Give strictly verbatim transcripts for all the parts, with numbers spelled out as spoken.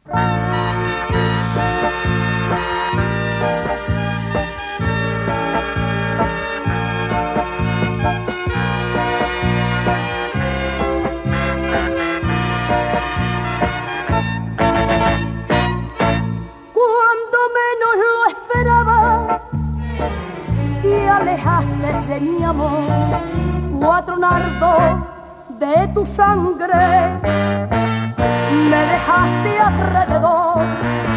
De mi amor, cuatro nardos de tu sangre me dejaste alrededor.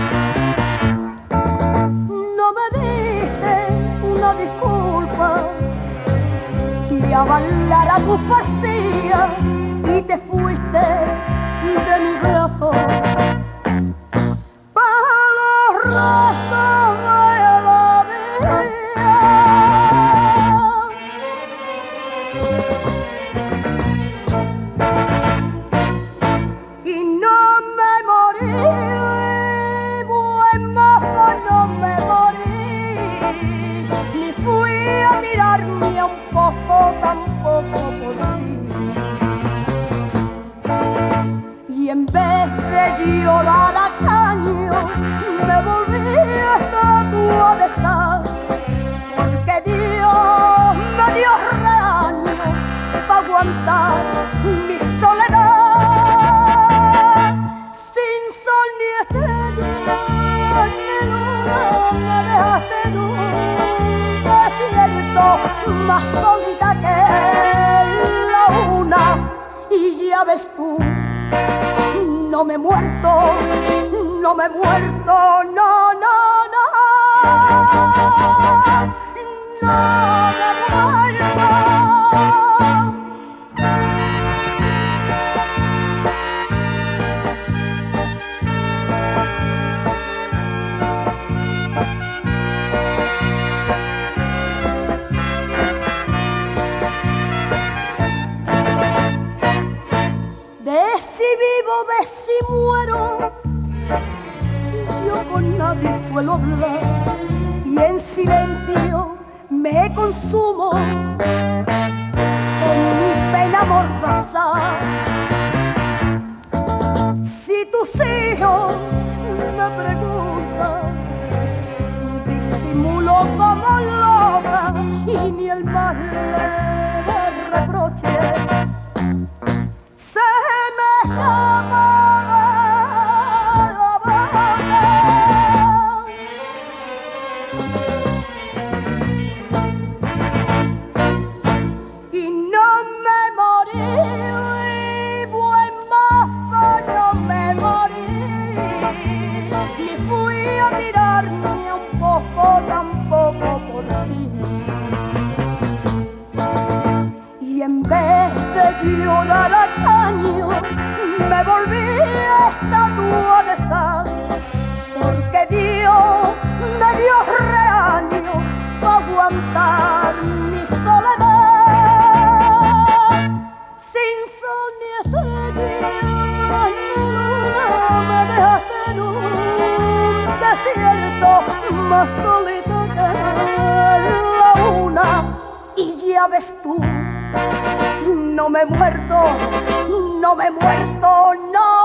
No me diste una disculpa que avalara tu farcía y te fuiste de mi brazo para los restos de la vida. Y no me morí, buen mozo, no me morí, ni fui a tirarme a un pozo tampoco por ti. Y en vez de llorar a caño, me volví estatua de sal, porque Dios me dio reaño para aguantar mi soledad. Sin sol ni estrella ni luna me dejaste en un desierto más solita que la una. Y ya ves tú, no me he muerto, no me he muerto, no, no, no, no me muerto. De si vivo, de si muero, yo con nadie suelo hablar y en silencio me consumo con mi pena mordazar. Si tus hijos me preguntan, disimulo como loca y ni el más leve reproche se me escapa de la boca. Y no me morí, buen mozo, no me morí, ni fui a tirarme a un pozo tampoco por ti. Y en vez de llorar a caño, me volví estatua de sal, porque Dios me dio reaño para aguantar mi soledad. Sin sol ni estrella ni luna me dejaste en un desierto más solito que la una. Y ya ves tú, no me he muerto, no me he muerto, no.